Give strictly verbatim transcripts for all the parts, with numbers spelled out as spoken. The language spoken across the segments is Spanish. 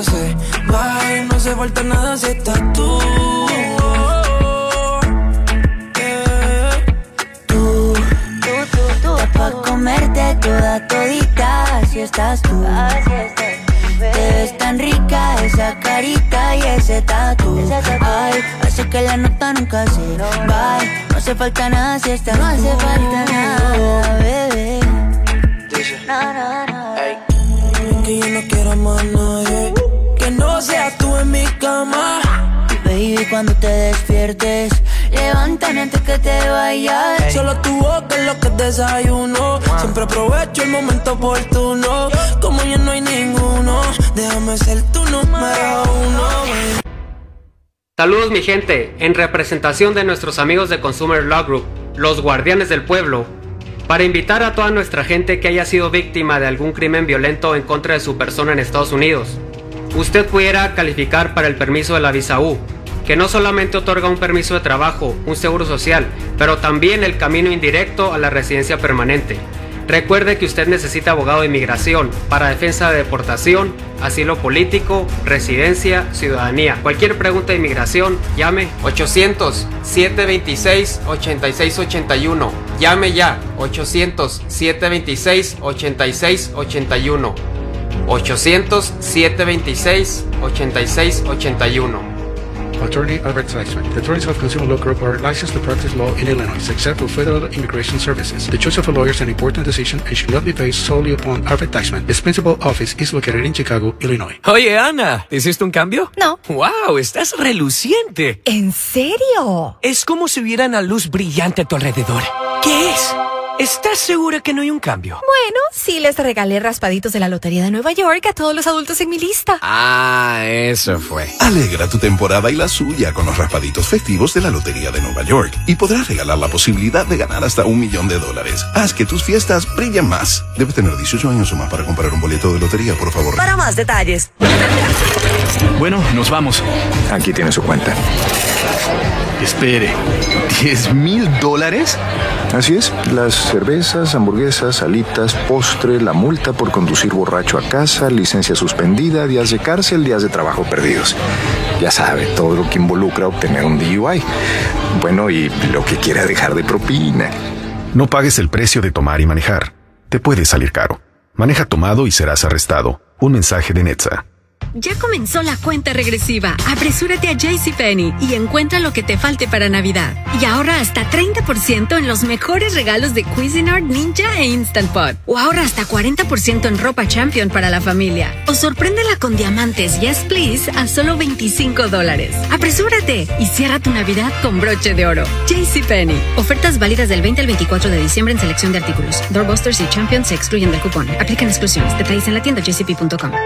se va y no hace falta nada si estás tú. Tú, tú, tú, tú, pa' comerte toda todita si estás tú. Te ves tan rica esa carita y ese tatu. Ay, hace que la nota nunca se va. No hace falta nada si estás tú. No hace falta nada, bebé. No, no, no. Que yo no quiero más nadie que no seas tú en mi cama. Baby, cuando te despiertes, levántame antes que te vayas. Hey. Solo tu boca es lo que desayuno. Wow. Siempre aprovecho el momento oportuno. Como ya no hay ninguno, déjame ser tu número uno. Saludos mi gente, en representación de nuestros amigos de Consumer Law Group, los guardianes del pueblo, para invitar a toda nuestra gente que haya sido víctima de algún crimen violento en contra de su persona en Estados Unidos. Usted pudiera calificar para el permiso de la visa U, que no solamente otorga un permiso de trabajo, un seguro social, pero también el camino indirecto a la residencia permanente. Recuerde que usted necesita abogado de inmigración para defensa de deportación, asilo político, residencia, ciudadanía. Cualquier pregunta de inmigración, llame ochocientos, siete veintiséis, ochenta y seis ochenta y uno. Llame ya, ochocientos, siete veintiséis, ochenta y seis ochenta y uno. ochocientos, siete veintiséis, ochenta y seis ochenta y uno. Attorney Advertisement. The attorneys of Consumer Law Group are licensed to practice law in Illinois, except for federal immigration services. The choice of a lawyer is an important decision and should not be based solely upon advertisement. Its principal office is located in Chicago, Illinois. Oye, Ana, ¿hiciste un cambio? No. ¡Wow! Estás reluciente. ¿En serio? Es como si hubiera una luz brillante a tu alrededor. ¿Qué es? ¿Estás segura que no hay un cambio? Bueno, sí les regalé raspaditos de la Lotería de Nueva York a todos los adultos en mi lista. Ah, eso fue. Alegra tu temporada y la suya con los raspaditos festivos de la Lotería de Nueva York y podrás regalar la posibilidad de ganar hasta un millón de dólares. Haz que tus fiestas brillen más. Debes tener dieciocho años o más para comprar un boleto de lotería, por favor. Para más detalles. Bueno, nos vamos. Aquí tiene su cuenta. Espere, ¿diez mil dólares? Así es, las cervezas, hamburguesas, alitas, postre, la multa por conducir borracho a casa, licencia suspendida, días de cárcel, días de trabajo perdidos. Ya sabe, todo lo que involucra obtener un D U I. Bueno, y lo que quiera dejar de propina. No pagues el precio de tomar y manejar. Te puede salir caro. Maneja tomado y serás arrestado. Un mensaje de Netza. Ya comenzó la cuenta regresiva. Apresúrate a JCPenney y encuentra lo que te falte para Navidad. Y ahorra hasta treinta por ciento en los mejores regalos de Cuisinart, Ninja e Instant Pot. O ahorra hasta cuarenta por ciento en ropa Champion para la familia. O sorpréndela con diamantes Yes Please a solo veinticinco dólares. Apresúrate y cierra tu Navidad con broche de oro. JCPenney. Ofertas válidas del veinte al veinticuatro de diciembre en selección de artículos. Doorbusters y Champion se excluyen del cupón. Aplican exclusiones. Detalles en la tienda j c p punto com.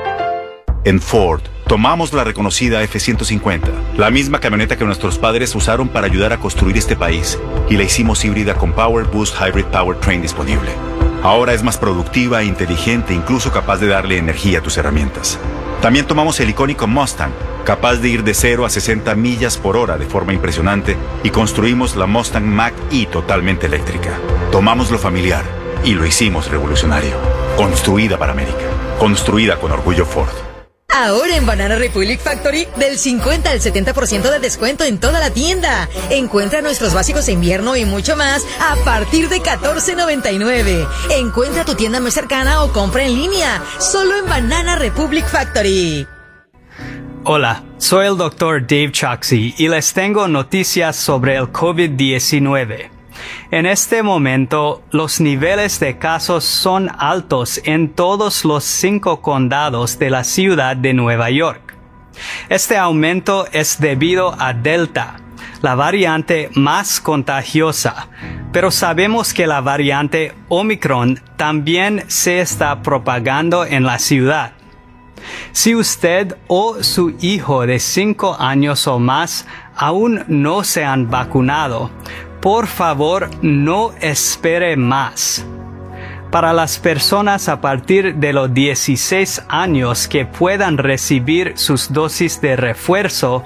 En Ford, tomamos la reconocida F ciento cincuenta, la misma camioneta que nuestros padres usaron para ayudar a construir este país, y la hicimos híbrida con Power Boost Hybrid Powertrain disponible. Ahora es más productiva, inteligente e incluso capaz de darle energía a tus herramientas. También tomamos el icónico Mustang, capaz de ir de cero a sesenta millas por hora de forma impresionante, y construimos la Mustang Mach-E totalmente eléctrica. Tomamos lo familiar y lo hicimos revolucionario. Construida para América. Construida con orgullo Ford. Ahora en Banana Republic Factory, del cincuenta al setenta por ciento de descuento en toda la tienda. Encuentra nuestros básicos de invierno y mucho más a partir de catorce noventa y nueve. Encuentra tu tienda más cercana o compra en línea, solo en Banana Republic Factory. Hola, soy el doctor Dave Choksi y les tengo noticias sobre el COVID diecinueve. En este momento, los niveles de casos son altos en todos los cinco condados de la ciudad de Nueva York. Este aumento es debido a Delta, la variante más contagiosa, pero sabemos que la variante Omicron también se está propagando en la ciudad. Si usted o su hijo de cinco años o más aún no se han vacunado, por favor, no espere más. Para las personas a partir de los dieciséis años que puedan recibir sus dosis de refuerzo,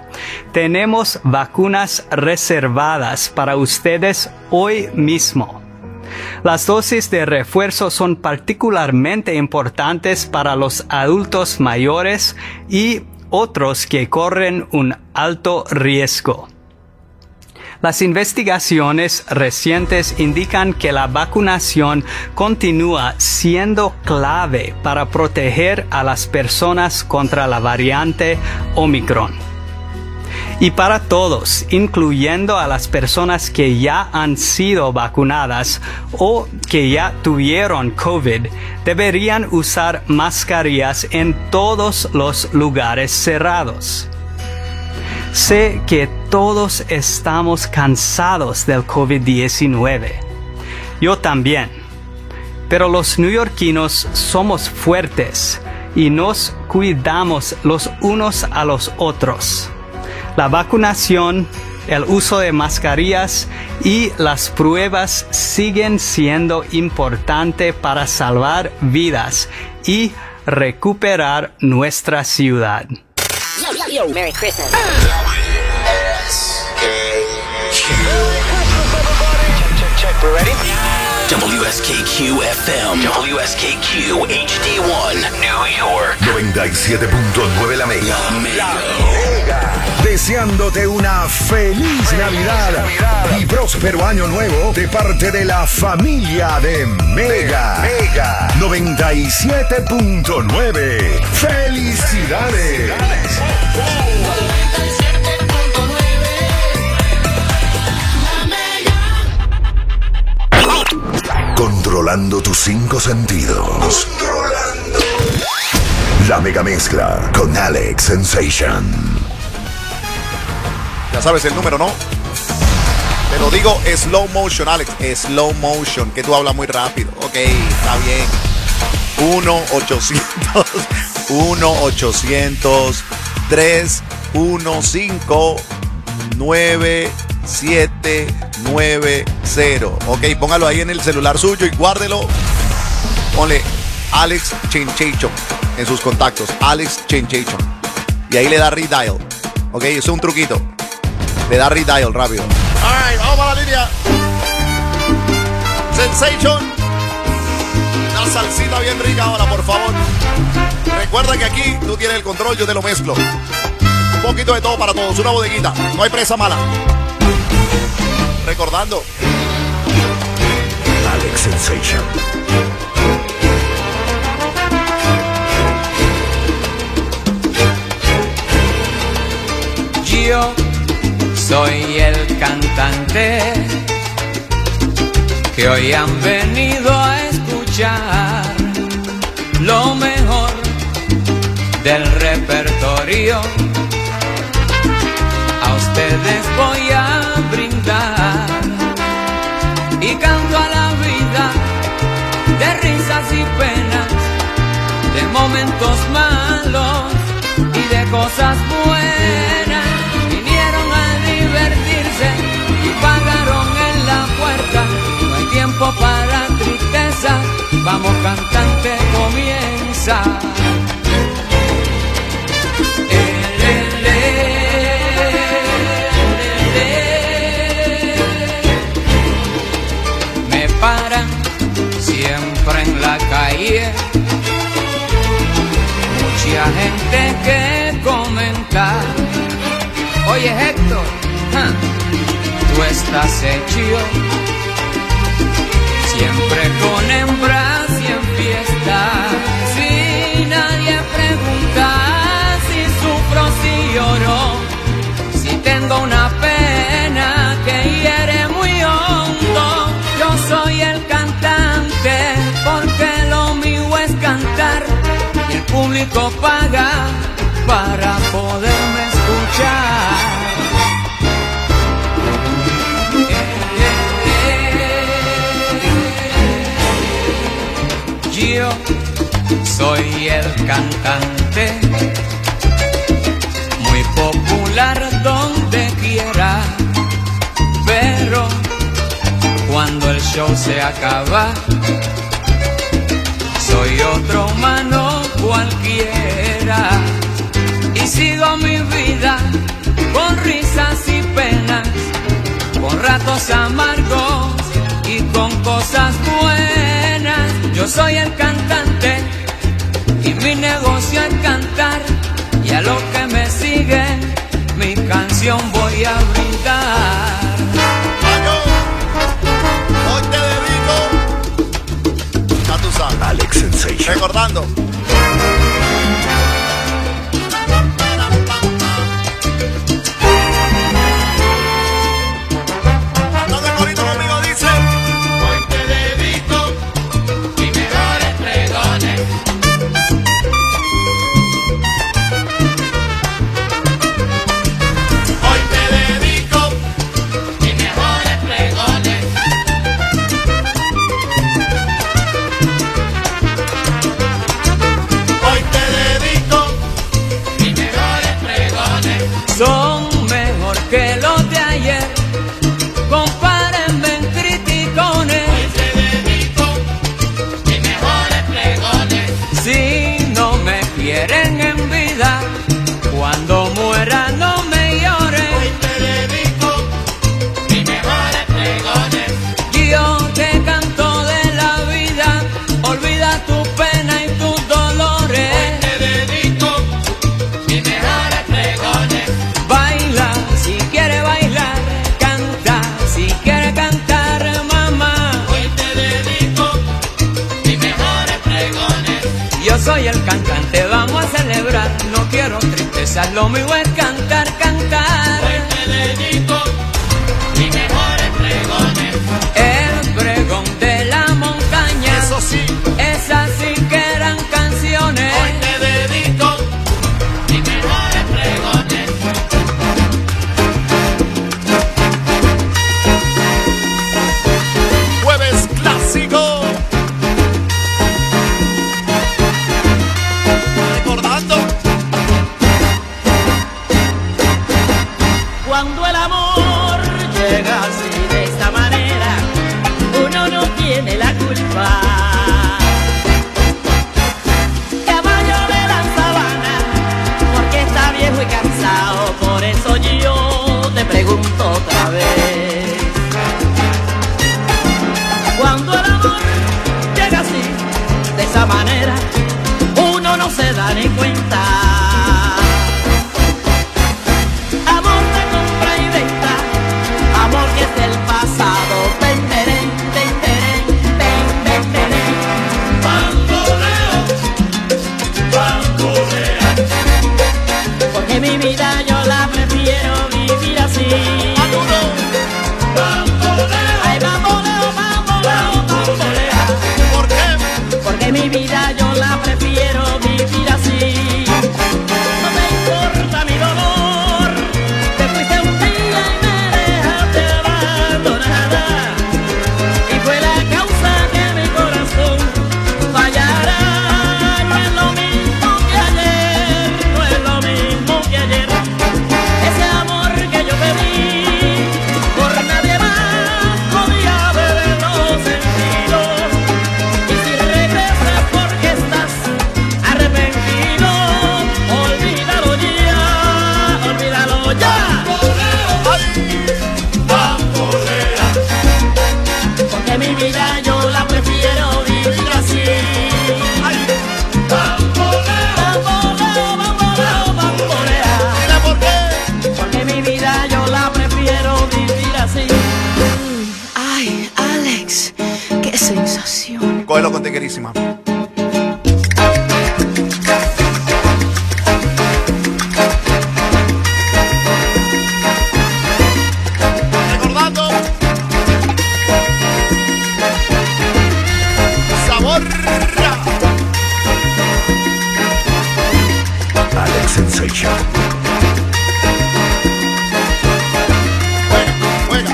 tenemos vacunas reservadas para ustedes hoy mismo. Las dosis de refuerzo son particularmente importantes para los adultos mayores y otros que corren un alto riesgo. Las investigaciones recientes indican que la vacunación continúa siendo clave para proteger a las personas contra la variante Omicron. Y para todos, incluyendo a las personas que ya han sido vacunadas o que ya tuvieron COVID, deberían usar mascarillas en todos los lugares cerrados. Sé que todos estamos cansados del COVID diecinueve. Yo también. Pero los neoyorquinos somos fuertes y nos cuidamos los unos a los otros. La vacunación, el uso de mascarillas y las pruebas siguen siendo importantes para salvar vidas y recuperar nuestra ciudad. Yo, yo, yo, Merry Christmas. We're ready? W S K Q F M, W S K Q H D one, New York. noventa y siete punto nueve La Mega. La Mega. Deseándote una feliz Navidad, Navidad y próspero año nuevo de parte de la familia de Mega. Mega noventa y siete punto nueve. ¡Felicidades! Controlando tus cinco sentidos. Controlando. La Mega Mezcla con Alex Sensation. Ya sabes el número, ¿no? Te lo digo, slow motion, Alex. Slow motion, que tú hablas muy rápido. Ok, está bien. uno ochocientos, uno ochocientos, tres uno cinco, nueve siete nueve cero. Ok, póngalo ahí en el celular suyo y guárdelo. Ponle Alex Chenchation en sus contactos. Alex Chenchation. Y ahí le da redial. Ok, eso es un truquito. Le da redial rápido. Alright, vamos a la línea. Sensation. Una salsita bien rica ahora, por favor. Recuerda que aquí tú tienes el control, yo te lo mezclo. Un poquito de todo para todos, una bodeguita. No hay presa mala. Recordando. Alex Sensation. Yo soy el cantante que hoy han venido a escuchar lo mejor del repertorio. A ustedes voy a brindar y canto a la vida de risas y penas, de momentos malos y de cosas buenas. Vinieron a divertirse y pagaron en la puerta. No hay tiempo para tristeza, vamos cantante, comienza. Me paran siempre en la calle, mucha gente que comenta. Oye Héctor, ¿ja? Tú estás hecho siempre con hembras y en fiesta. Si nadie pregunta si sufro, si lloro, si tengo una pena que hiere muy hondo. Yo soy el cantante porque lo mío es cantar y el público paga para poderme escuchar. Yo soy el cantante, muy popular donde quiera, pero cuando el show se acaba, soy otro humano cualquiera y sigo mi vida con risas y penas, con ratos amargos y con cosas cosas buenas. Yo soy el cantante y mi negocio es cantar. Y a lo que me sigue, mi canción voy a brindar. Hoy te dedico, ya tú sabes, Alex Sensation. Recordando. Son mejor que los de ayer, compárenme en criticones. Hoy te dedico mis mejores pregones. Si no me quieren en vida, cuando muera no me lloren. Hoy te dedico mis mejores pregones. Yo te canto de la vida, olvida tu pena y tus dolores. Hoy te dedico mis mejores pregones. Baila si quiere bailar, canta si quiere cantar, mamá. Hoy te dedico mis mejores pregones. Yo soy el cantante, vamos a celebrar. No quiero tristeza, lo mío es cantar, cantar. Hoy te dedico mis mejores pregones. El pregón de la montaña, eso sí, esas sí que eran canciones. Hoy te dedico mis mejores pregones. Jueves clásico. Recordando. Cuando el amor llega así de esta manera, uno no tiene la culpa. Caballo de la sabana, porque está viejo y cansado, por eso yo te pregunto otra vez. Cuando el amor llega así, de esa manera, uno no se da ni cuenta. Amor de compra y venta, amor que es del pasado. Ten, terén, ten, terén, ten, ten, terén. Bamboleo, bambolea. Porque mi vida yo la prefiero vivir así. Bamboleo, ay, bamboleo, bamboleo, bambolea. ¿Por qué? Porque mi vida yo la prefiero vivir así. No me importa mi dolor, te fuiste un día y me dejaste abandonada. Y fue la causa que mi corazón fallara. No es lo mismo que ayer, no es lo mismo que ayer. Ese amor que yo pedí, por nadie más podía haberlo sentido. Y si regresas porque estás arrepentido, olvídalo ya, olvídalo ya. Ay, bambolea. Porque mi vida yo la prefiero vivir así. Ay, Bamboleo, bamboleo, bamboleo, bambolea. mira por qué. Porque mi vida yo la prefiero vivir así. Ay, Alex, qué sensación. Cógelo con tiguerísima. Recordando. Sabor. Alex Sensation. Juega, juega.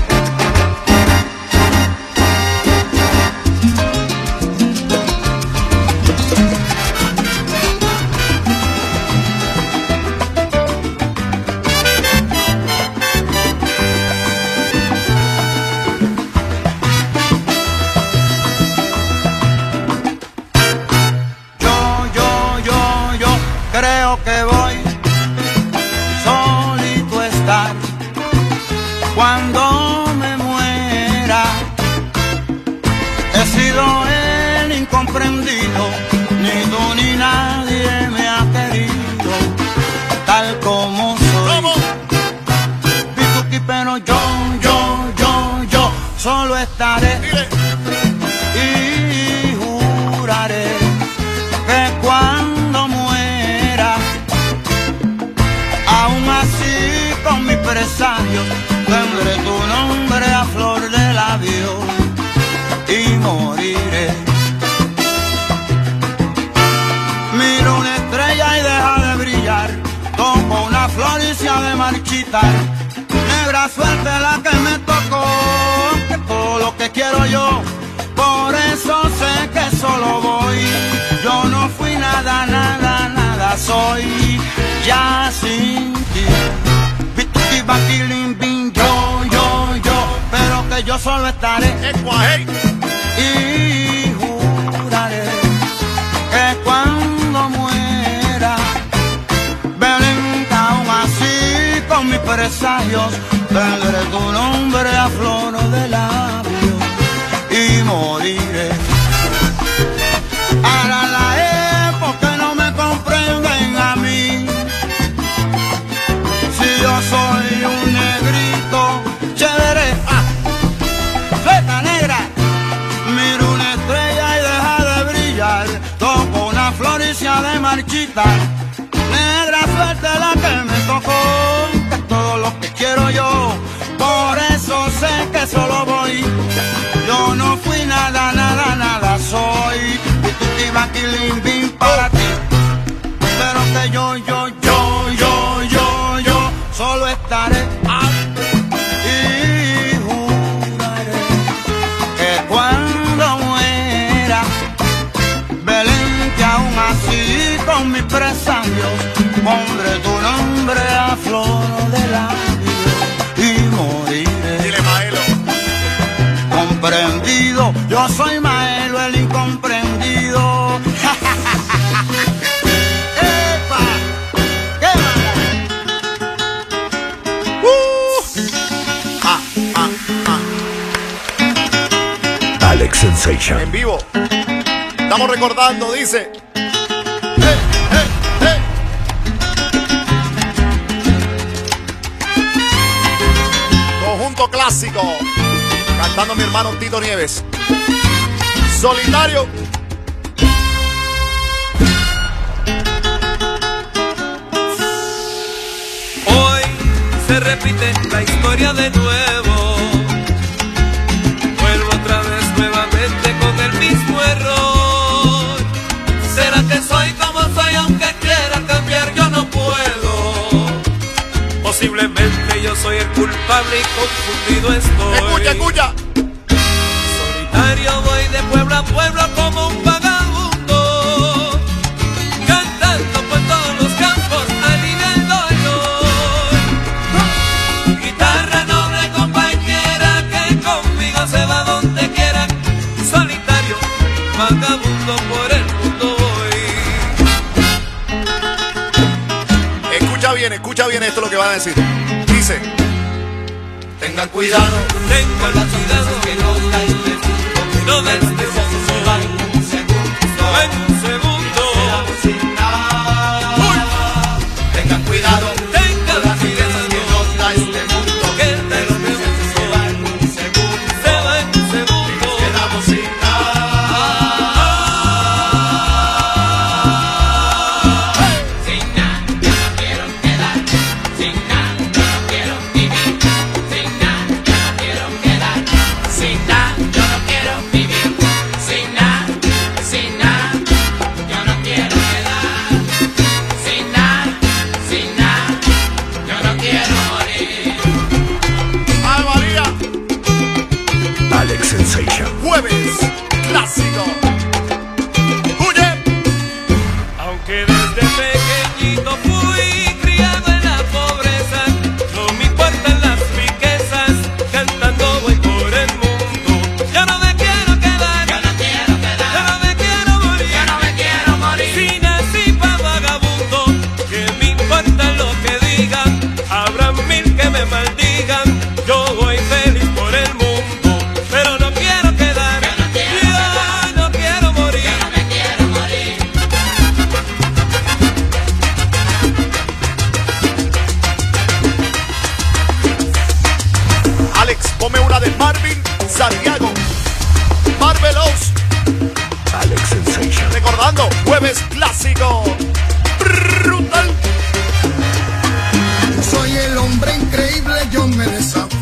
Yo, yo, yo, yo creo que voy solito a estar cuando me muera. como soy. Pituqui, pero yo, yo, yo, yo solo estaré. Dile. Y juraré que cuando muera, aún así con mis presagios, tendré tu nombre a flor de labios y moriré. Miro una estrella y deja de brillar, toco una flor y se ha de marchitar. Negra suerte la que me tocó, que todo lo que quiero yo, por eso sé que solo voy. Yo no fui nada, nada, nada soy, ya sin ti. Bituki, baquilín, bin, yo, yo, yo, pero que yo solo estaré. Y juraré que cuando muera, Belén, aún así con mis presagios, tendré tu nombre a flor de labios y moriré. Ahora la época no me comprenden a mí, si yo soy un negrito chévere, ah, fleta negra. Miro una estrella y deja de brillar, toco una flor y se ha de marchitar. Negra suerte la que me tocó, que es todo lo que quiero yo, por eso sé que solo voy. Yo no fui nada, nada, nada soy. Bituki, baquilín, bin para ti, pero que yo, yo, yo, yo, yo, yo solo estaré. Y juraré que cuando muera, Belén, que aún así con mis presagios, pondré tu nombre a flor de labios y moriré. Dile, Maelo. Comprendido, yo soy Maelo el incomprendido. ¡Epa! ¡Qué mala! Uh. Ah, ah, ah. Alex Sensation. En vivo. Estamos recordando, dice. Conjunto clásico, cantando mi hermano Tito Nieves. Solitario. Hoy se repite la historia de nuevo. Vuelvo otra vez nuevamente con el mismo error. ¿Será que soy como soy aunque quiera cambiar? Yo no puedo. Posiblemente yo soy el culpable y confundido estoy. Escucha, escucha. Solitario voy de pueblo a pueblo como un vagabundo, cantando por todos los campos al nivel dolor. Guitarra noble compañera que conmigo se va donde quiera. Solitario, vagabundo por el mundo voy. Escucha bien, escucha bien esto lo que van a decir. Dice: tengan cuidado, tengan cuidado que no caigan de punto, que no den de punto, se van en un segundo, se van en un segundo, sin nada. Uy. Tengan cuidado, tengan cuidado que no caen de punto, que de los meses se van en un segundo, se van en un segundo, y nos quedamos sin nada. Sin nada, yo no quiero quedar, sin nada, yo no quiero vivir, sin nada, yo no quiero quedar, sin nada, yo no quiero vivir.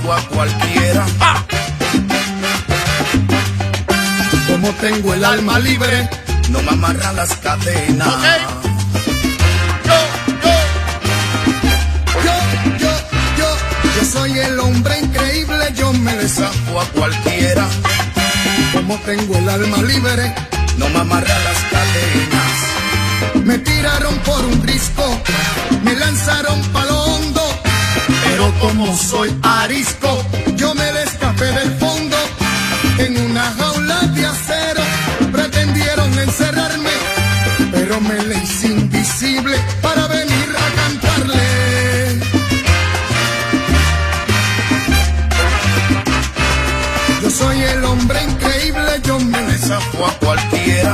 zafo a cualquiera. ¡Ah! Como tengo el alma libre, no me amarran las cadenas. Okay. Yo, yo, yo, yo, yo soy el hombre increíble, yo me le zafo a cualquiera. Como tengo el alma libre, no me amarran las cadenas. Me tiraron por un risco, me lanzaron palo hondo, pero como soy arisco, yo me le escapé del fondo. En una jaula de acero pretendieron encerrarme, pero me le hice invisible para venir a cantarle. Yo soy el hombre increíble, yo me le zafo a cualquiera.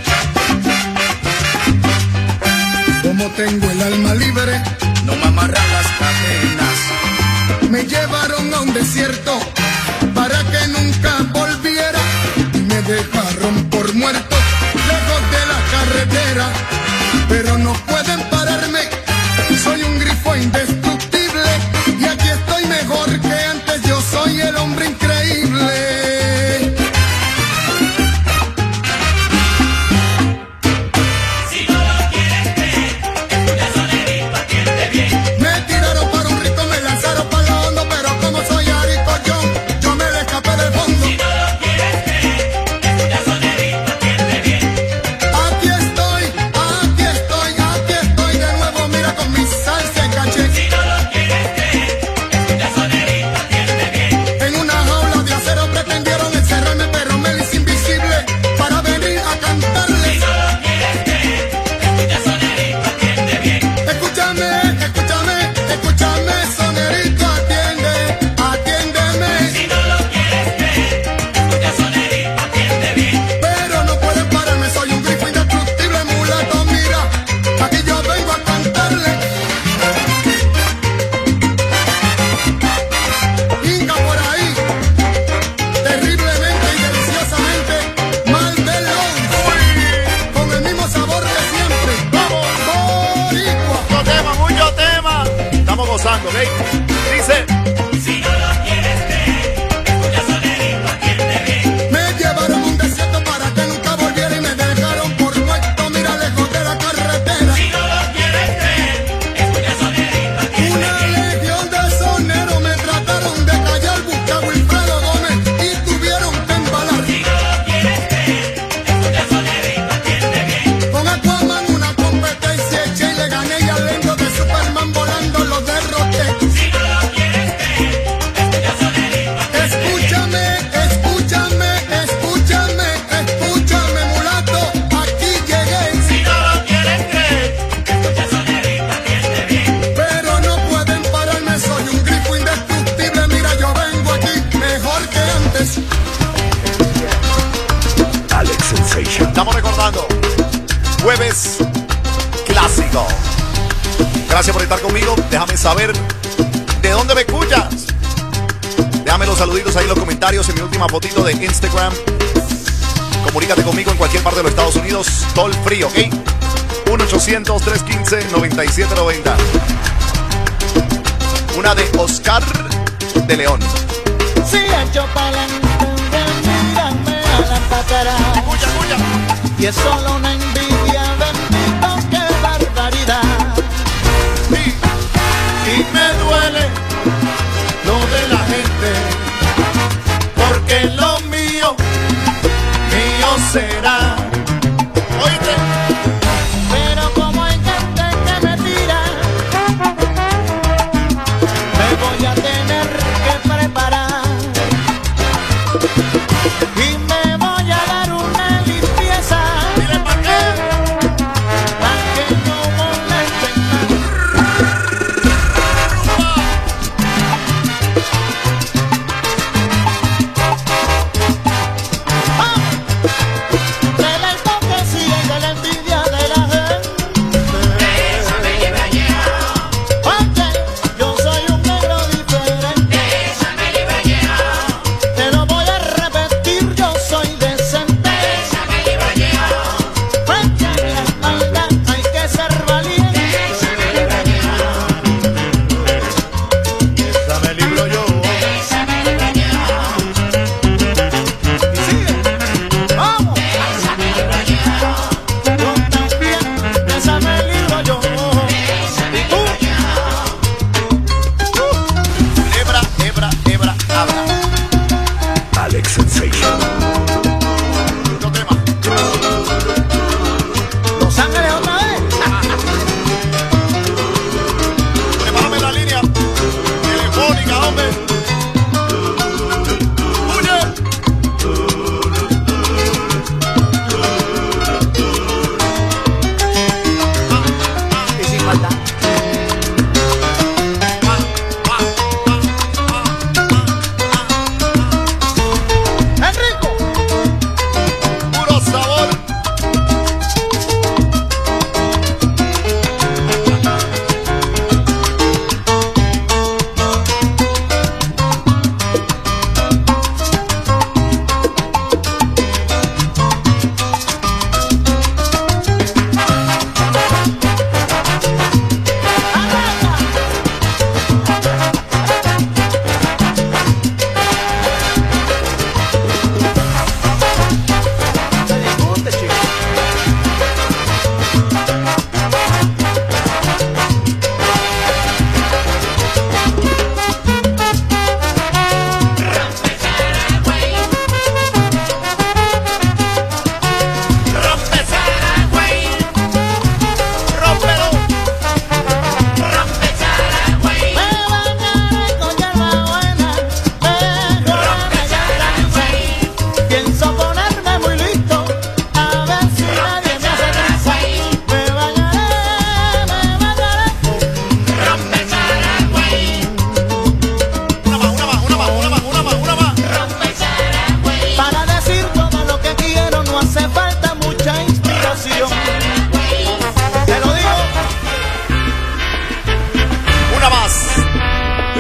Como tengo el alma libre, no me amarran las cadenas. Me llevaron a un desierto para que nunca volviera y me dejaron por muerto lejos de la carretera. Pero no pueden pararme, soy un grifo indestructible y aquí estoy mejor que antes. Yo soy el hombre increíble. Dice, si no lo quieres creer, escucha sonerito, atiende bien. Me llevaron a un desierto para que nunca volviera y me dejaron por muerto, mira, lejos de la carretera. Si no lo quieres creer, escucha sonerito, atiende bien. Una legión de soneros me trataron de callar, busca Wilfredo Gómez y tuvieron que embalar. Si no lo quieres creer, escucha sonerito, atiende bien. Con Aquaman una competencia hecha y le gané y al lento de Superman volando los derroté. Estamos recordando Jueves Clásico. Gracias por estar conmigo. Déjame saber de dónde me escuchas. Déjame los saluditos ahí en los comentarios en mi última fotito de Instagram. Comunícate conmigo en cualquier parte de los Estados Unidos. Toll free, ¿ok? uno ochocientos, trescientos quince, noventa y siete noventa. Una de Oscar de León. Si echo pa'lante, mírame a la pacara. Escucha, escucha. Y es solo una envidia, bendito, qué barbaridad. Sí. Y me duele lo de la gente, porque lo mío, mío será. Oíste. Pero como hay gente que me tira, me voy a tener que preparar. Y me voy a dar una limpieza. Dile pa' qué. Para que no molesten más.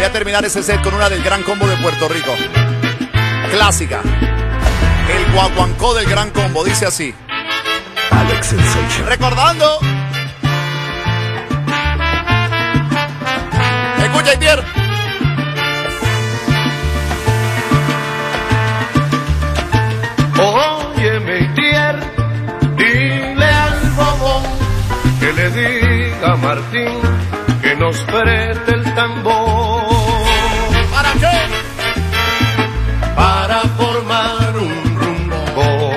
Voy a terminar ese set con una del Gran Combo de Puerto Rico. Clásica. El guaguancó del Gran Combo. Dice así. Alex Sensation. Recordando. Escucha, Itier. Óyeme, Itier, dile al bobo que le diga a Martín que nos preste el tambor. ¿Para qué? Para formar un rumbo.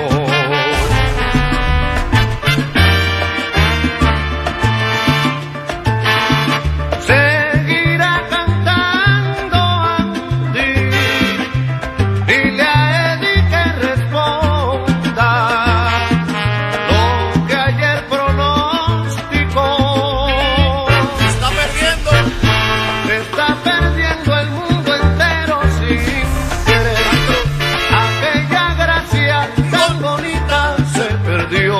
Seguirá cantando Andy. Dile a Eddie que responda lo que ayer pronosticó. Se está perdiendo. Se está perdiendo el mundo entero sin querer. Aquella gracia tan bonita se perdió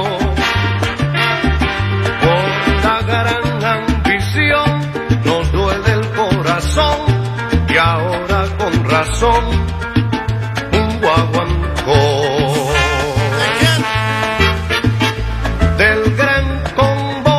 por la gran ambición. Nos duele el corazón y ahora con razón un guaguancó del Gran Combo.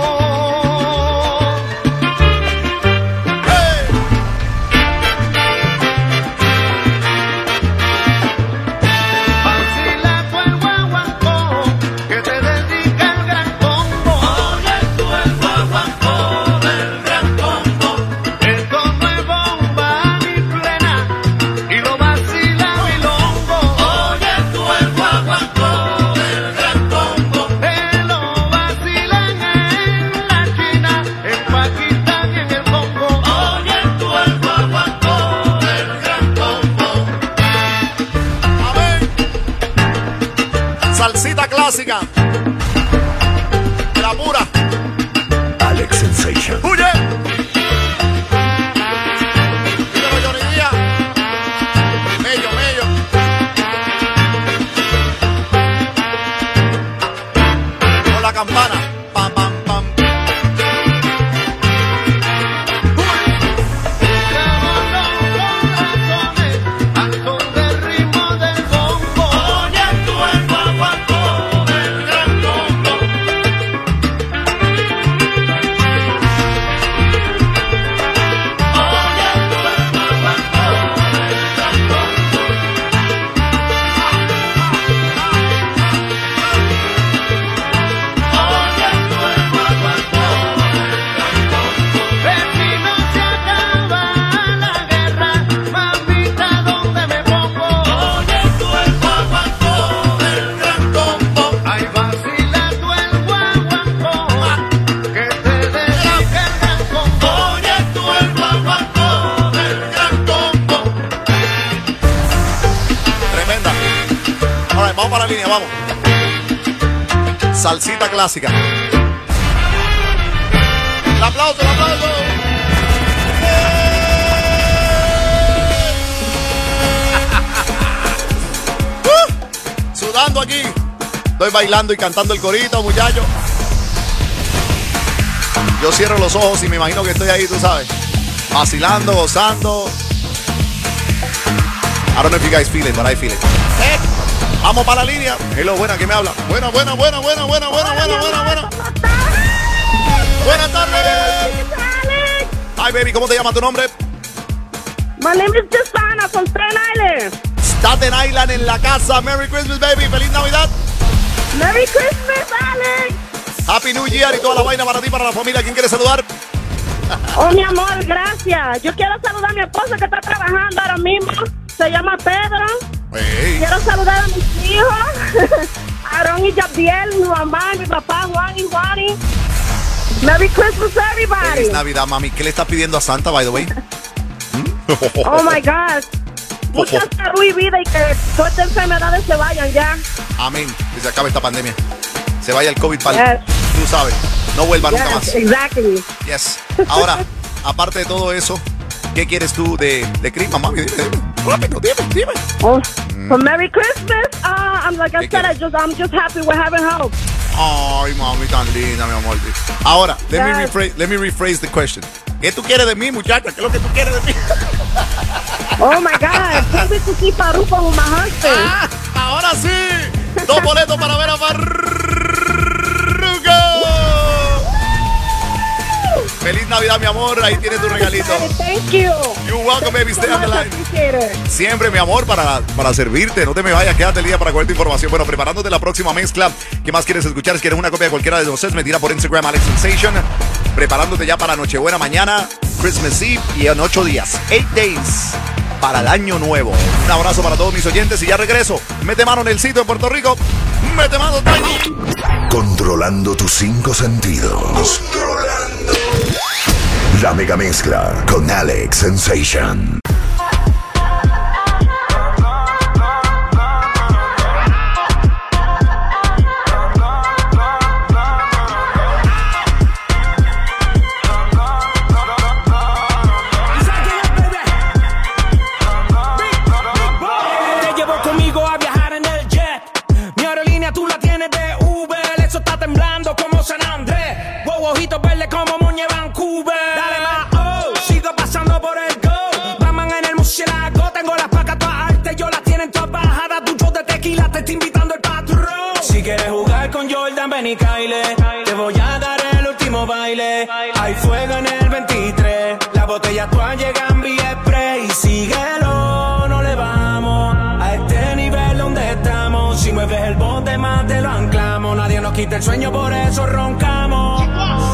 Vacila tú el guaguancó que te dedica el Gran Combo. Oye tú el guaguancó del Gran Combo. Esto no es bomba ni plena y lo vacila milongo. Oye tú el guaguancó del Gran Combo. Te lo vacilan en la China, en Pakistán y en el Congo. Oye tú el guaguancó del Gran Combo. A ver. Salsita clásica. La pura. Alex Sensation. ¡Huye! Dímelo, Johnny Díaz. Mello, mello. Con la campana. Pam, pam, pam. Al son del ritmo del bombo. Oye tú el guaguancó del Gran Combo. Oye tú el guaguancó del Gran Combo. Oye tú el guaguancó del Gran Combo. Ven si no se acaba la guerra, mamita, ¿dónde me pongo? Oye tú el guaguancó del Gran Combo. Ay, vacila tú el guaguancó que te dedica el Gran Combo. Oye tú el guaguancó del Gran Combo. Tremenda. All right, vamos para la línea, vamos. Salsita clásica. El aplauso, el aplauso. Uh, Sudando aquí. Estoy bailando y cantando el corito, muchachos. Yo cierro los ojos y me imagino que estoy ahí, tú sabes. Vacilando, gozando. I don't know if you guys feel it, but I feel it. Eh, Vamos para la línea. Hello, buena, ¿quién me habla? Buena, buena, buena, buena, buena, buena, buena, buena, buena. Buenas tardes. Hi, baby, ¿cómo te llama tu nombre? My name is Justana from Staten Island. Staten Island en la casa. Merry Christmas, baby. Feliz Navidad. Merry Christmas, Alex. Happy New Year y toda la vaina para ti, para la familia. ¿Quién quiere saludar? Oh, mi amor, gracias. Yo quiero saludar a mi esposa que está trabajando ahora mismo. Se llama Pedro. Hey. Quiero saludar a mis hijos. Aaron y Javier, mi mamá, mi papá, Juan y Juani. Merry Christmas, everybody. Feliz Navidad, mami. ¿Qué le estás pidiendo a Santa, by the way? Oh, my God. Mucha salud y vida y que todas estas enfermedades se vayan ya. Amén. Que se acabe esta pandemia. Se vaya el COVID para Yes. tú sabes. No vuelva Yes, nunca más. Exactly. Yes. Ahora, aparte de todo eso, ¿qué quieres tú de, de Christmas, mami? Dime, dime. Rápido, dime, dime. Oh, for Merry Christmas, uh, I'm like I said, I just, I'm just happy we're having hope. Ay, mami, tan linda, mi amor. Ahora, let me Yes. rephrase, let me rephrase the question. ¿Qué tú quieres de mí, muchacha? ¿Qué es lo que tú quieres de mí? Oh my God, ponme tu kiparu como majante. Ah, ahora sí. Dos boletos para ver a Farruko. Feliz Navidad, mi amor. Ahí tienes tu regalito. Thank you. You're welcome, baby. Stay on the line. Siempre, mi amor, para, para servirte. No te me vayas, quédate el día para coger tu información. Bueno, preparándote la próxima mezcla. ¿Qué más quieres escuchar? Si quieres una copia de cualquiera de los sets, me tira por Instagram, Alex Sensation. Preparándote ya para Nochebuena mañana, Christmas Eve y en ocho días. Eight days para el año nuevo. Un abrazo para todos mis oyentes y ya regreso. Mete mano en el sitio en Puerto Rico. Mete mano, Tiny. Controlando tus cinco sentidos. Controlando. La mega mezcla con Alex Sensation. Ojitos verdes como Muñe Vancouver. Dale más, oh, sigo pasando por el go. Batman en el murciélago. Tengo las placas todas altas, yo las tienen todas bajadas. Tu show de tequila te está invitando el patrón. Si quieres jugar con Jordan, ven y caile. Te voy a dar el último baile. Hay fuego en el veintitrés. Las botellas todas llegan vía spray. Síguelo, no le vamos a este nivel donde estamos. Si mueves el bote más te lo anclamos. Nadie nos quita el sueño, por eso roncamos.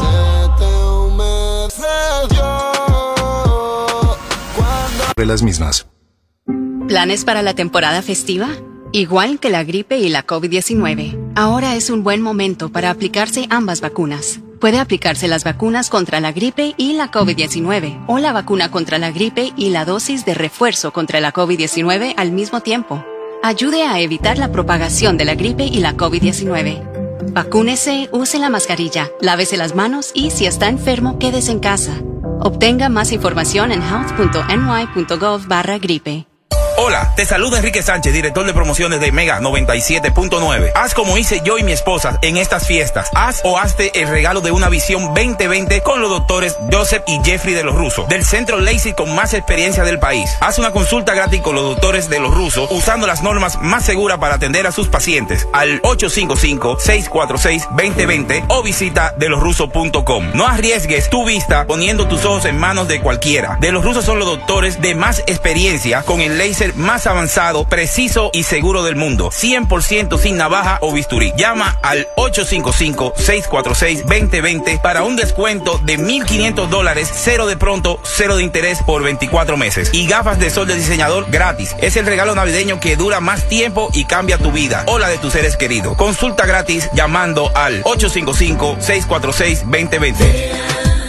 De las mismas. ¿Planes para la temporada festiva? Igual que la gripe y la COVID diecinueve, ahora es un buen momento para aplicarse ambas vacunas. Puede aplicarse las vacunas contra la gripe y la COVID diecinueve, o la vacuna contra la gripe y la dosis de refuerzo contra la COVID diecinueve al mismo tiempo. Ayude a evitar la propagación de la gripe y la COVID diecinueve. Vacúnese, use la mascarilla, lávese las manos y si está enfermo, quédese en casa. Obtenga más información en health punto n y punto gov barra gripe. Hola, te saluda Enrique Sánchez, director de promociones de Mega noventa y siete punto nueve. Haz como hice yo y mi esposa en estas fiestas. Haz o hazte el regalo de una visión veinte veinte con los doctores Joseph y Jeffrey de los Rusos, del centro LASIK con más experiencia del país. Haz una consulta gratis con los doctores de los Rusos usando las normas más seguras para atender a sus pacientes al ocho cinco cinco, seis cuatro seis, dos cero dos cero o visita de los rusos punto com. No arriesgues tu vista poniendo tus ojos en manos de cualquiera. De los Rusos son los doctores de más experiencia con el láser más avanzado, preciso y seguro del mundo. cien por ciento sin navaja o bisturí. Llama al ocho cinco cinco, seis cuatro seis, dos cero dos cero para un descuento de mil quinientos dólares, cero de pronto, cero de interés por veinticuatro meses. Y gafas de sol de diseñador gratis. Es el regalo navideño que dura más tiempo y cambia tu vida o la de tus seres queridos. Consulta gratis llamando al ocho cinco cinco, seis cuatro seis, dos cero dos cero.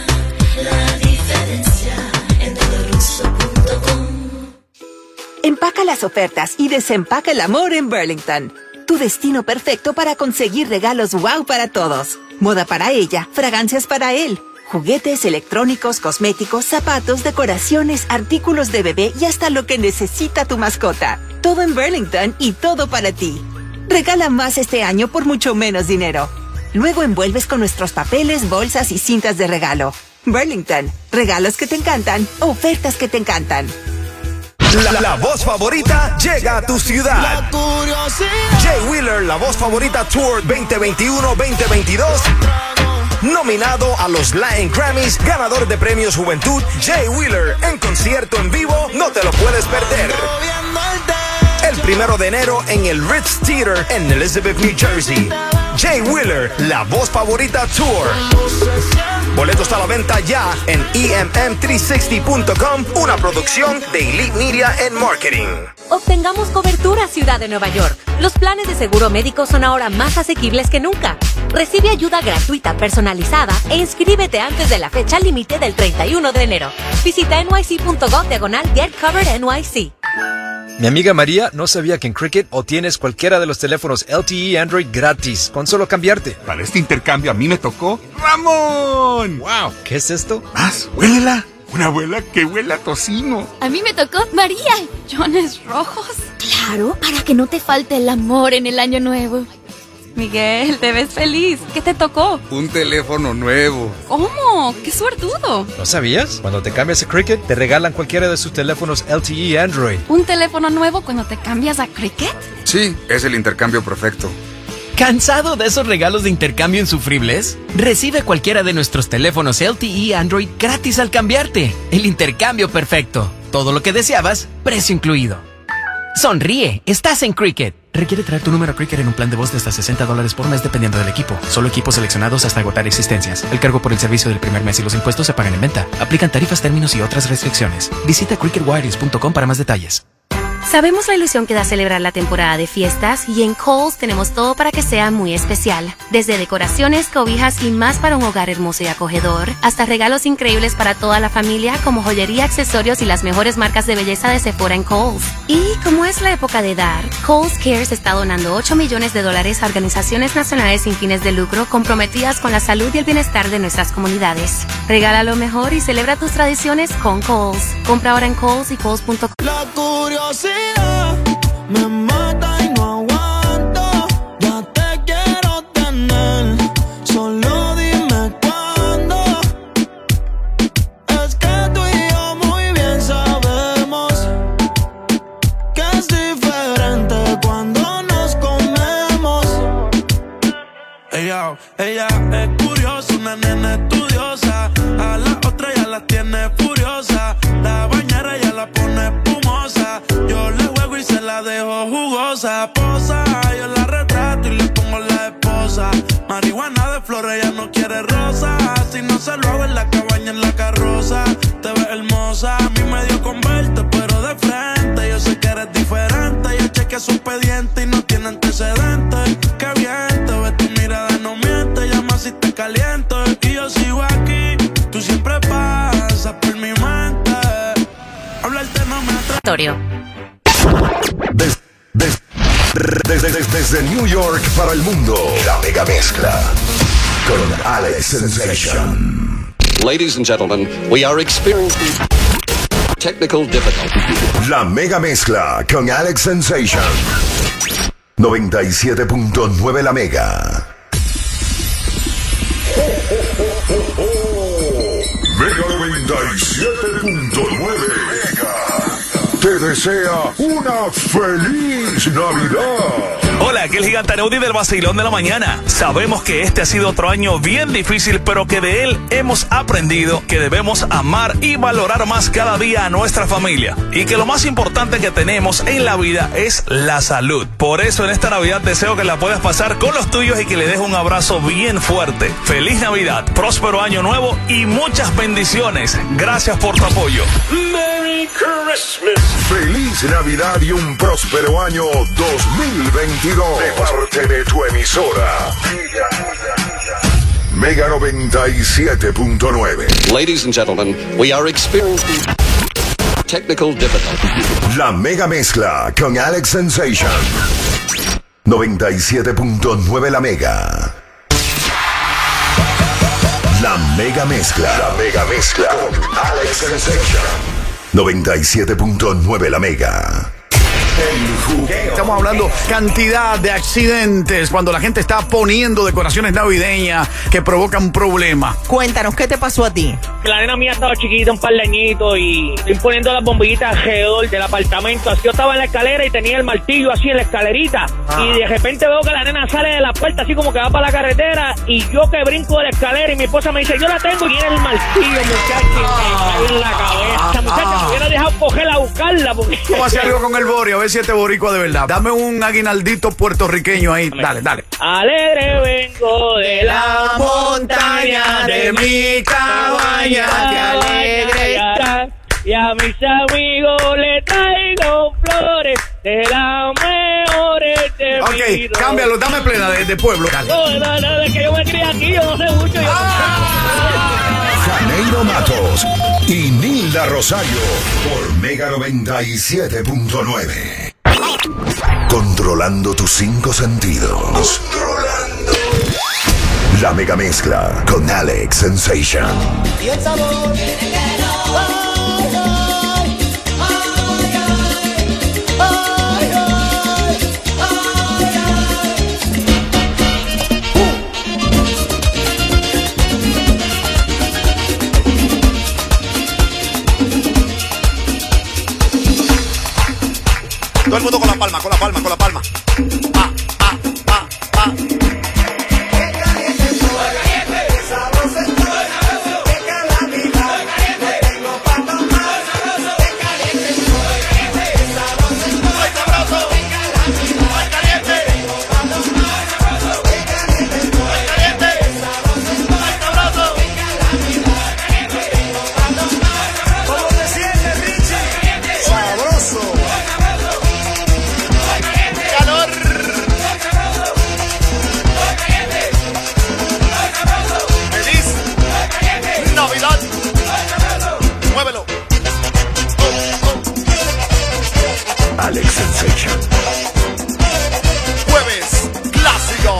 Empaca las ofertas y desempaca el amor en Burlington. Tu destino perfecto para conseguir regalos wow para todos. Moda para ella, fragancias para él. Juguetes, electrónicos, cosméticos, zapatos, decoraciones, artículos de bebé y hasta lo que necesita tu mascota. Todo en Burlington y todo para ti. Regala más este año por mucho menos dinero. Luego envuelves con nuestros papeles, bolsas y cintas de regalo. Burlington, regalos que te encantan, ofertas que te encantan. La, la voz favorita llega a tu ciudad. La curiosidad. Jay Wheeler, la voz favorita Tour veinte veintiuno veinte veintidós. Nominado a los Latin Grammys, ganador de premios Juventud, Jay Wheeler en concierto en vivo, no te lo puedes perder. El primero de enero en el Ritz Theater en Elizabeth, New Jersey. Jay Wheeler, la voz favorita Tour. Boletos a la venta ya en E M M trescientos sesenta punto com, una producción de Elite Media and Marketing. Obtengamos cobertura, Ciudad de Nueva York. Los planes de seguro médico son ahora más asequibles que nunca. Recibe ayuda gratuita personalizada e inscríbete antes de la fecha límite del treinta y uno de enero. Visita N Y C punto gov diagonal Get Covered N Y C. Mi amiga María no sabía que en Cricket obtienes cualquiera de los teléfonos L T E Android gratis con solo cambiarte. Para este intercambio a mí me tocó Ramón. Wow, ¿qué es esto? Más, huélela. Una abuela que huela a tocino. A mí me tocó María. ¿Jones rojos? Claro, para que no te falte el amor en el año nuevo. Miguel, te ves feliz. ¿Qué te tocó? Un teléfono nuevo. ¿Cómo? ¡Qué suertudo! ¿No sabías? Cuando te cambias a Cricket, te regalan cualquiera de sus teléfonos L T E Android. ¿Un teléfono nuevo cuando te cambias a Cricket? Sí, es el intercambio perfecto. ¿Cansado de esos regalos de intercambio insufribles? Recibe cualquiera de nuestros teléfonos L T E Android gratis al cambiarte. El intercambio perfecto. Todo lo que deseabas, precio incluido. Sonríe, estás en Cricket. Requiere traer tu número a Cricket en un plan de voz de hasta sesenta dólares por mes dependiendo del equipo. Solo equipos seleccionados hasta agotar existencias. El cargo por el servicio del primer mes y los impuestos se pagan en venta. Aplican tarifas, términos y otras restricciones. Visita cricket wireless punto com para más detalles. Sabemos la ilusión que da celebrar la temporada de fiestas y en Kohl's tenemos todo para que sea muy especial. Desde decoraciones, cobijas y más para un hogar hermoso y acogedor, hasta regalos increíbles para toda la familia como joyería, accesorios y las mejores marcas de belleza de Sephora en Kohl's. Y como es la época de dar, Kohl's Cares está donando ocho millones de dólares a organizaciones nacionales sin fines de lucro comprometidas con la salud y el bienestar de nuestras comunidades. Regala lo mejor y celebra tus tradiciones con Kohl's. Compra ahora en Kohl's y Kohl's punto com. La curiosidad me mata y no aguanto. Ya te quiero tener. Solo dime cuándo. Es que tú y yo muy bien sabemos que es diferente cuando nos comemos. Ella, ella es curiosa, una nena estudiosa. A la otra ya la tiene furiosa. La bañera ya la pone espumosa. Yo le juego y se la dejo jugosa. Posa, yo la retrato y le pongo la esposa. Marihuana de flores, ella no quiere rosa. Si no se lo hago en la cabaña, en la carroza. Te ves hermosa, a mí me dio con verte, pero de frente. Yo sé que eres diferente. Yo chequeé su expediente y no tiene antecedentes. Qué bien, te ves, tu mirada no miente. Llama si te caliento y yo sigo aquí. Tú siempre pasas por mi mente. Hablarte no me atrae. Des, des, desde, desde, desde New York para el mundo, la mega mezcla con Alex Sensation. Ladies and gentlemen, we are experiencing technical difficulties. La mega mezcla con Alex Sensation. noventa y siete punto nueve la mega. Mega noventa y siete punto nueve. Te desea una feliz Navidad. Hola, aquí el gigante Neudi del Vacilón de la Mañana. Sabemos que este ha sido otro año bien difícil, pero que de él hemos aprendido que debemos amar y valorar más cada día a nuestra familia. Y que lo más importante que tenemos en la vida es la salud. Por eso en esta Navidad deseo que la puedas pasar con los tuyos y que le des un abrazo bien fuerte. Feliz Navidad, próspero año nuevo y muchas bendiciones. Gracias por tu apoyo. Merry Christmas. Feliz Navidad y un próspero año dos mil veintidós de parte de tu emisora Mega noventa y siete punto nueve. Ladies and gentlemen, we are experiencing technical difficulties. La mega mezcla con Alex Sensation. noventa y siete punto nueve la mega. La mega mezcla. La mega mezcla con Alex Sensation. noventa y siete punto nueve la mega. El jugueo. Estamos hablando cantidad de accidentes cuando la gente está poniendo decoraciones navideñas que provocan problemas. Cuéntanos, ¿qué te pasó a ti? La nena mía estaba chiquita, un par de añitos, y estoy poniendo las bombillitas alrededor del apartamento. Así yo estaba en la escalera y tenía el martillo así en la escalerita. Ah. Y de repente veo que la nena sale de la puerta así como que va para la carretera. Y yo que brinco de la escalera y mi esposa me dice, yo la tengo y era el martillo, muchacha. Y me cae en la cabeza. Muchacha, me hubiera dejado coger a buscarla. Porque... Vamos hacia arriba con el Borio, a ver si este boricua de verdad. Dame un aguinaldito puertorriqueño ahí. Dale, dale. Alegre vengo de la montaña de mi cabaña. Que alegre está. Y a mis amigos le traigo flores de las mejores de Ok, mi cámbialo, dame plena de, de pueblo. Dale. No, no, no, es que yo me crié aquí, yo no sé mucho. Yo Janeiro Matos y Nilda Rosario por Mega noventa y siete punto nueve. Controlando tus cinco sentidos. Controlando. La mega mezcla con Alex Sensation. Y el sabor. Todo el mundo con la palma, con la palma, con la palma. Pa, pa, pa, pa. Alex Sensation. Jueves clásico.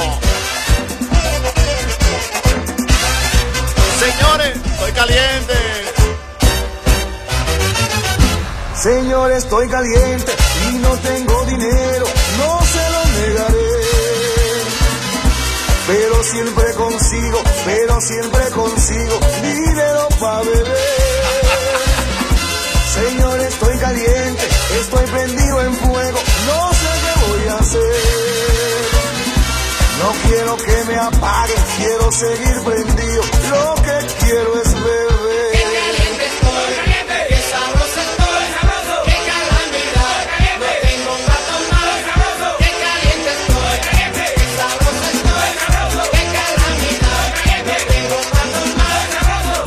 Señores, estoy caliente. Señor, estoy caliente y no tengo dinero, no se lo negaré. Pero siempre consigo, pero siempre consigo dinero para beber. Señor, estoy caliente, estoy prendido en fuego, no sé qué voy a hacer. No quiero que me apaguen, quiero seguir prendido, lo que quiero es beber. Qué caliente estoy, caliente, qué sabroso estoy, sabroso, qué calamidad, caliente, no tengo para tomar, sabroso, qué caliente estoy, caliente, qué sabroso estoy, sabroso, qué calamidad, caliente, no tengo para tomar, sabroso.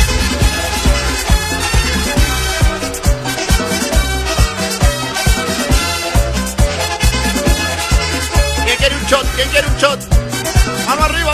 ¿Quién quiere un shot? ¿Quién quiere un shot? Mano arriba.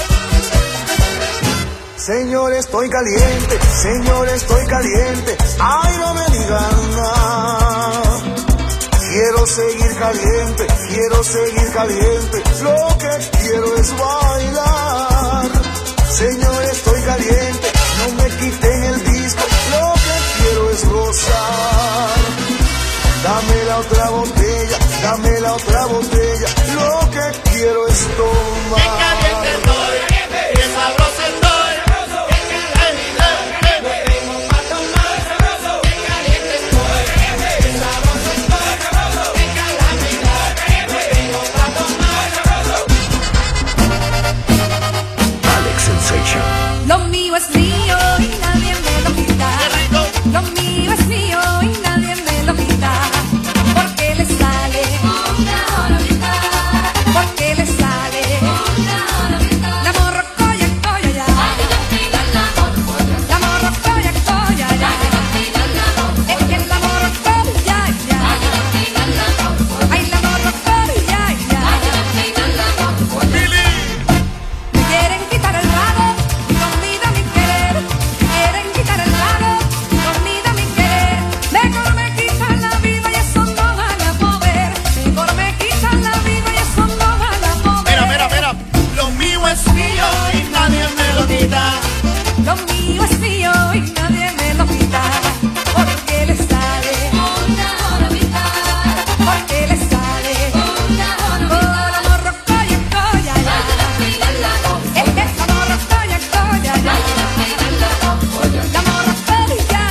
Señor, estoy caliente, señor, estoy caliente, ay, no me digan nada. Quiero seguir caliente, quiero seguir caliente, lo que quiero es bailar. Señor, estoy caliente, no me quiten el disco, lo que quiero es gozar. Dame la otra botella, dame la otra botella, lo que quiero es tomar. Qué caliente estoy, qué sabroso estoy, qué calamidad, no tengo para tomar, sabroso, qué caliente estoy, qué sabroso estoy, sabroso, qué calamidad, no tengo para tomar, sabroso. Alex Sensation. Lo mío es mío y nadie me lo quita. Lo mío es mío y nadie me lo quita. Porque le sale una orejita. Porque le sale una orejita. La morrocoya, coya ya. La morrocoya, coya ya. Es que la morrocoya ya. Ay, la morrocoya ya. Me quieren quitar el rago. Comida mi querer, quieren quitar el rago, comida mi querer. Mejor me quitan la vida y eso no van a poder. Mejor me quitan la vida y eso no van a poder. Mira, mira, mira. Lo mío es mío y nadie me lo quita. Lo mío es mío y nadie me lo quita. Porque le sale una hora mitad. Porque le sale una hora mitad. La morrocoya, coya ya. Es que esa morrocoya, coya ya. La morrocoya ya.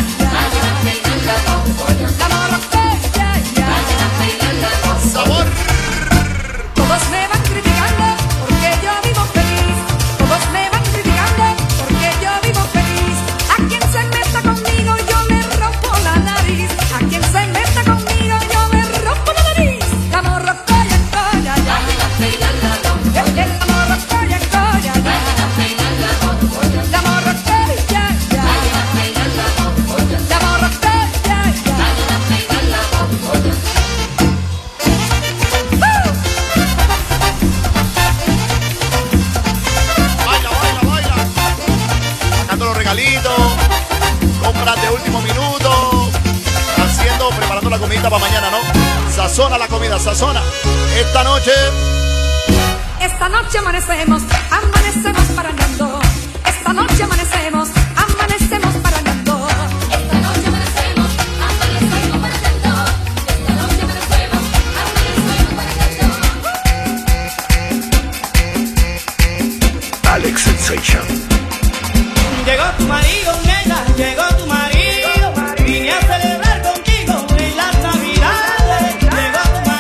La morrocoya ya. Sabor. Todos me van criticando porque yo vivo feliz. Todos me van criticando porque yo vivo feliz. A quien se meta conmigo yo le rompo la nariz. A quien se meta conmigo yo le rompo la nariz. La morrocoya, coya ya. Es que la morrocoya, coya ya. La morrocoya ya. La morrocoya ya. Baila, baila, baila. Sacando los regalitos. Compras de último minuto. Haciendo, preparando la comida para mañana, ¿no? Sazona la comida, sazona. Esta noche. Esta noche amanecemos, amanecemos parando. Esta noche amanecemos, amanecemos parando. Esta noche amanecemos, amanecemos parando. Esta noche amanecemos, amanecemos parando. Alex Sensation. Llegó tu marido, nena, llegó tu marido. Vine a celebrar contigo en las navidades. Llegó tu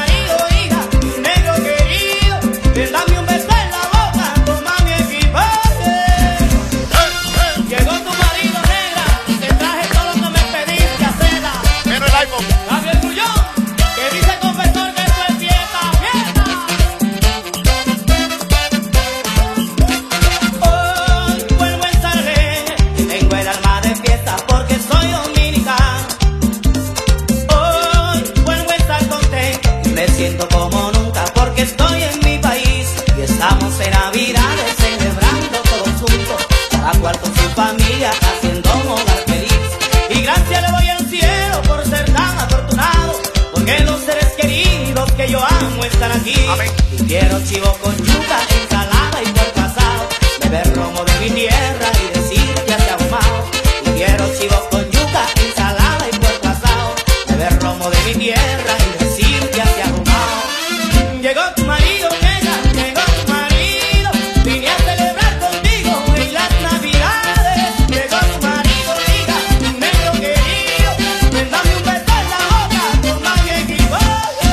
aquí. Y quiero chivo con yuca, ensalada y puerco asado. Beber romo de mi tierra y decir ya se ha ahumado. Y quiero chivo con yuca, ensalada y puerco asado. Beber romo de mi tierra y decir ya se ha ahumado. Llegó tu marido, nena, llegó tu marido. Vine a celebrar contigo en las navidades. Llegó tu marido, diga, mi negro querido. Ven, dame un beso en la boca, tú no me equivoques.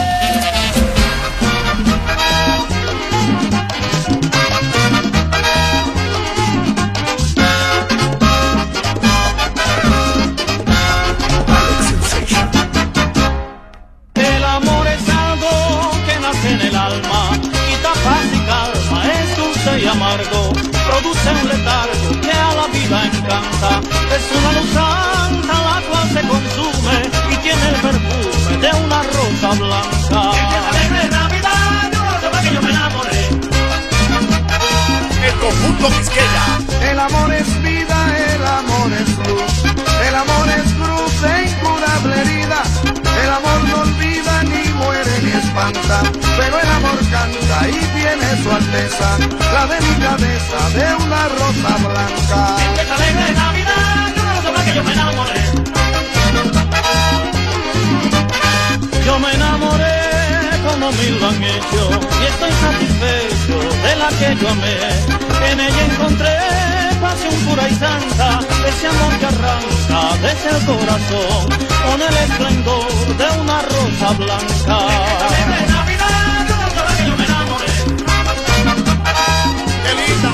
El amor es algo que nace en el alma, quita paz y calma, es dulce y amargo, produce un letargo que a la vida encanta. Es una luz santa la cual se consume y tiene el perfume de una rosa blanca. ¡Alegre Navidad! Yo no sé que yo me enamoré. El conjunto Quisqueya. El amor es vida, el amor es luz, el amor es cruz e incurable herida. El amor no olvida, ni muere, ni espanta, pero el amor canta y tiene su alteza, la delicadeza de una rosa blanca. ¡Esta alegre Navidad! Yo no sé que yo me enamoré. Yo me enamoré como mil lo han hecho y estoy satisfecho de la que yo amé. En ella encontré pasión pura y santa, ese amor que arranca desde el corazón con el esplendor de una rosa blanca. ¡Alegre Navidad! Yo no sabía que yo me enamoré. ¡Qué linda!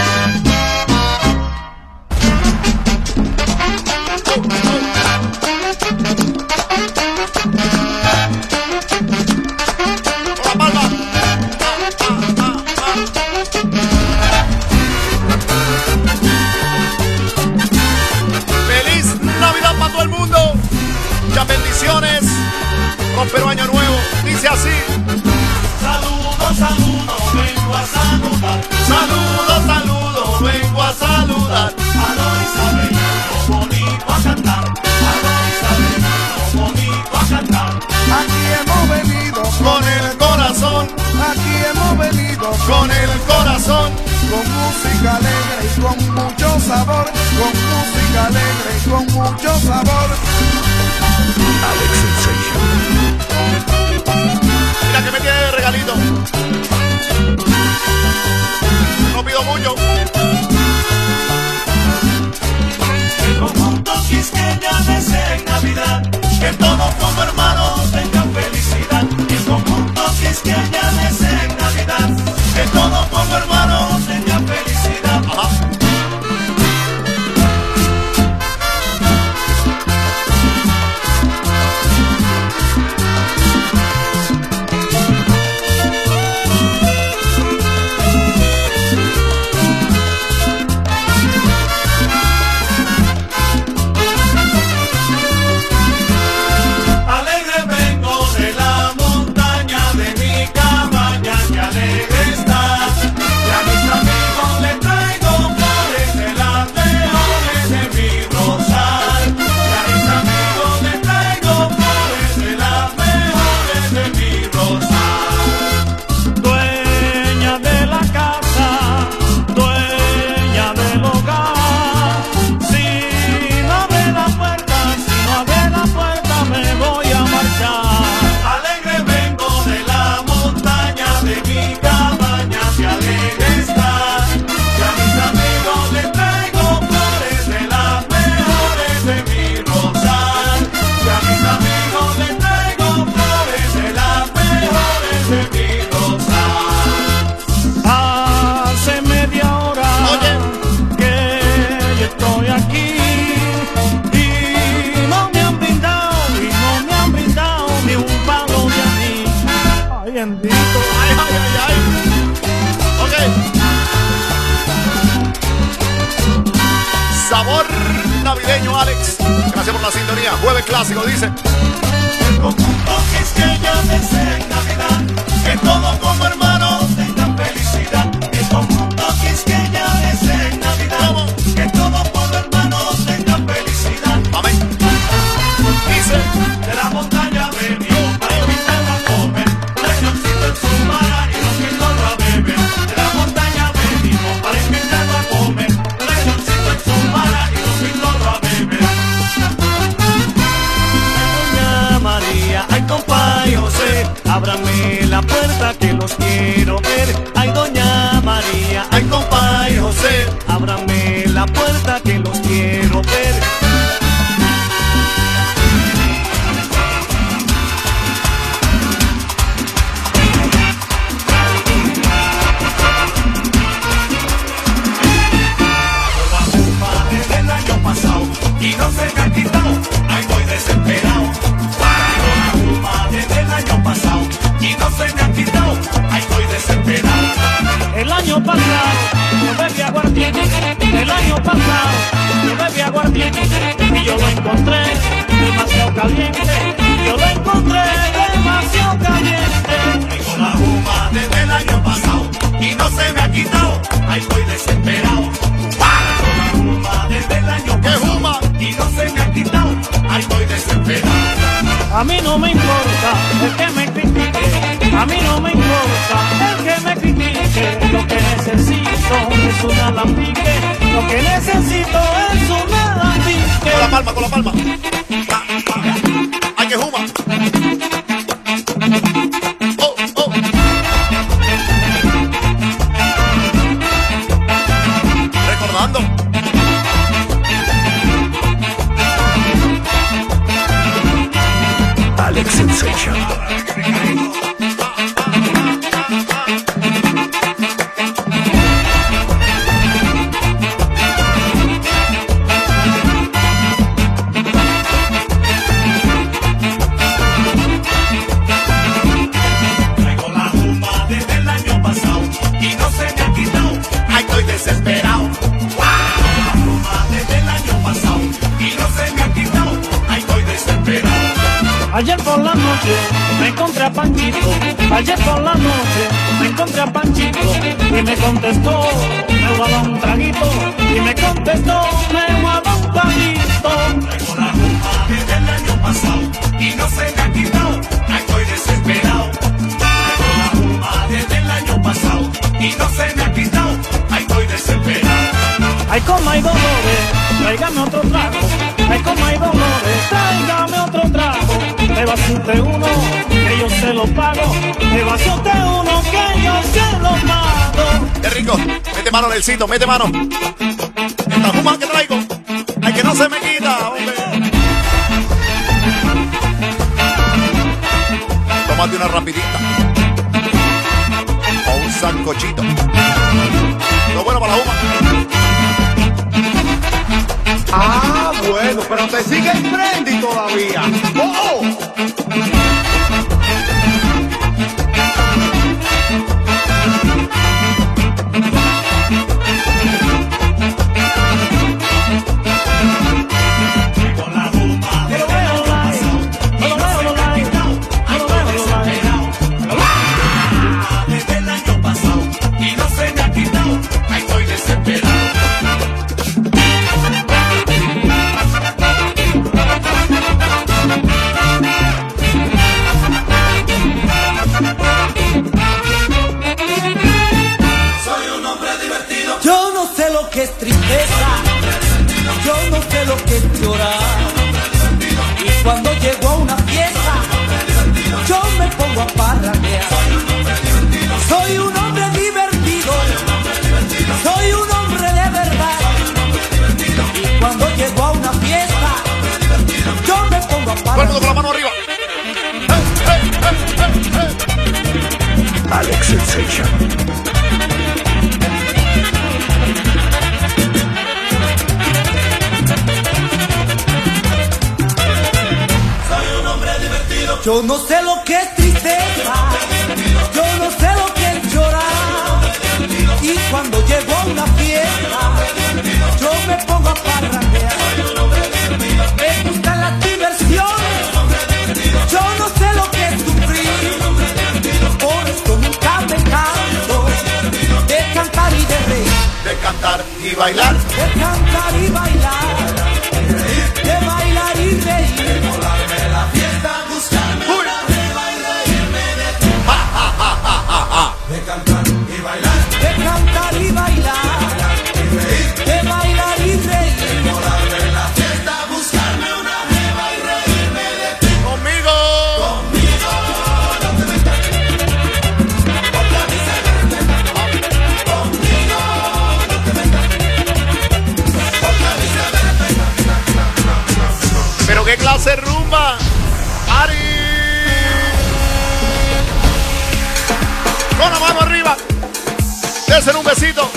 ¡Feliz Navidad para todo el mundo! Muchas bendiciones. Próspero año nuevo. Dice así. Saludos, saludos, vengo a saludar. Saludos, saludos, vengo a saludar. A los isabelinos bonito a cantar. A los isabelinos bonito a cantar. Aquí hemos venido Con el corazón, Aquí hemos venido con el corazón. con música alegre y con mucho sabor, con música alegre y con mucho sabor. Alex Sensation. Mira que me tiene de regalito. No pido mucho. El conjunto Quisqueya desea en Navidad que todos como hermanos tengan felicidad. El conjunto Quisqueya desea en Navidad que todos como hermanos tengan felicidad. Ajá. Alegre vengo de la montaña de mi cabaña, que alegre está. Y a mis amigos les traigo flores de las mejores de mi rosal. Y a mis amigos les traigo flores de las mejores de mi rosal. Dueña de la casa, dueña del hogar. Si no abre la puerta, si no abre la puerta, me voy a marchar. Alegre vengo de la montaña de mi cabaña, que alegre está. Y a mis amigos les traigo flores de las mejores de mi rosal. Y a mis amigos les traigo flores de las mejores de mi rosal. Hace media hora que yo estoy aquí y no me han brindado, y no me han brindado ni un palo de anís. Ay, bendito. Ay, ay, ay, ay. Ok. Sabor navideño, Alex. Gracias por la sintonía. Jueves clásico, dice. El conjunto Quisqueya desea en Navidad que todos como hermanos tengan felicidad. El conjunto Quisqueya desea en Navidad que todos como hermanos tengan felicidad. Amén. Dice de la montaña venió para invitarla a comer. Traicioncito en su Ábrame la puerta que los quiero ver. Ay, doña María, ay, compa y José. Ábrame la puerta que los quiero ver. Desde el año pasado y no se me ha quitado. Ay, voy desesperado. Desde el año pasado y no se me ha quitado. Ay, estoy desesperado. El año pasado yo bebí aguardiente. El año pasado yo bebí aguardiente y yo lo encontré demasiado caliente. Yo lo encontré demasiado caliente. Tengo la juma desde el año pasado y no se me ha quitado. Ay, estoy desesperado. Tengo la juma desde el año pasado y no se me ha quitado. Ay, estoy desesperado. A mí no me importa el que me critique, a mí no me importa el que me critique. Lo que necesito es un alambique, lo que necesito es un alambique. Con la palma, con la palma. Ay, que juma. Oh, oh. Recordando. Alex Sensation. Traigo la juma desde el año pasado y no se me ha quitado. Ay, estoy desesperado. Traigo la juma desde el año pasado y no se me ha quitado. Ay, estoy desesperado. Ayer por la noche me encontré a Panchito, ayer por la noche me encontré a Panchito y me contestó, me guardó un traguito y me contestó, me guardó un traguito. Traigo la juma desde el año pasado y no se me ha quitado. Ay, estoy desesperado. Traigo la juma desde el año pasado y no se me ha quitado. Ay, estoy desesperado. Ay, como hay dolores, tráigame otro trago. Ay, como hay dolores, tráigame otro trago. Me vacíe usted uno, que yo se lo pago. Me vacíe usted uno, que yo se lo pago. Qué rico. Mete mano, Nelsito, mete mano. Esta juma que traigo. Ay, que no se me quita, hombre. Tómate una rapidita. O un sancochito. Lo bueno para la juma. Ah, bueno, pero te sigue el trendy todavía. ¡Oh! Traigo la juma desde el año pasado y no se me ha quitado. Ay, estoy desesperado. Juma desde el año pasado y no se me ha quitado. Ay, estoy desesperado. Yo no sé lo que es tristeza, yo no sé lo que es llorar. Y cuando llego a una fiesta, yo me pongo a parrandear. Soy un hombre divertido, soy un hombre de verdad. Y cuando llego a una fiesta, yo me pongo a parrandear. Todo el mundo con la mano arriba. Alex Sensation. Yo no sé lo que es tristeza, yo no sé lo que es llorar. Y cuando llego a una fiesta, yo me pongo a parrandear. Me gustan las diversiones, yo no sé lo que es sufrir. Por esto nunca me canso de cantar y de reír. De cantar y bailar. De cantar y bailar. De bailar y reír. Volarme la fiesta, buscarme una jeva y reírme de ti. Ja, ja, ja, ja, ja, ja. De cantar y bailar. De cantar y bailar. De bailar y reír. Volarme la fiesta, buscarme una jeva y reírme de ti. Conmigo. Conmigo no te Dicen un besito.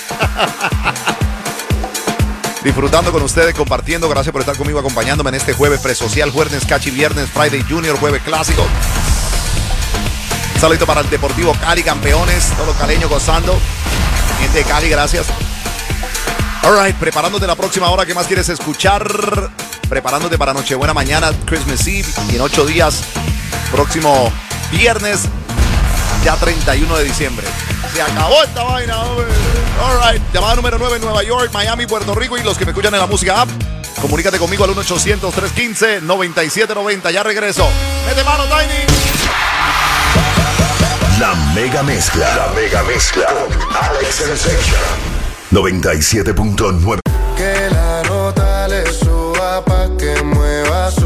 Disfrutando con ustedes, compartiendo. Gracias por estar conmigo, acompañándome en este jueves presocial, jueves Cachi, viernes Friday Junior, jueves clásico. Un saludito para el Deportivo Cali, campeones, todos los caleños gozando. Gente de Cali, gracias. All right, preparándote la próxima hora. ¿Qué más quieres escuchar? Preparándote para Nochebuena mañana, Christmas Eve, y en ocho días, próximo viernes, ya treinta y uno de diciembre. Se acabó esta vaina, hombre. All right, llamada número nueve en Nueva York, Miami, Puerto Rico, y los que me escuchan en la música app, comunícate conmigo al uno ochocientos, tres uno cinco, nueve siete nueve cero. Ya regreso. Mete mano, Tiny. La mega mezcla. La mega mezcla con Alex Sensation. noventa y siete punto nueve. Que la nota le suba pa' que mueva su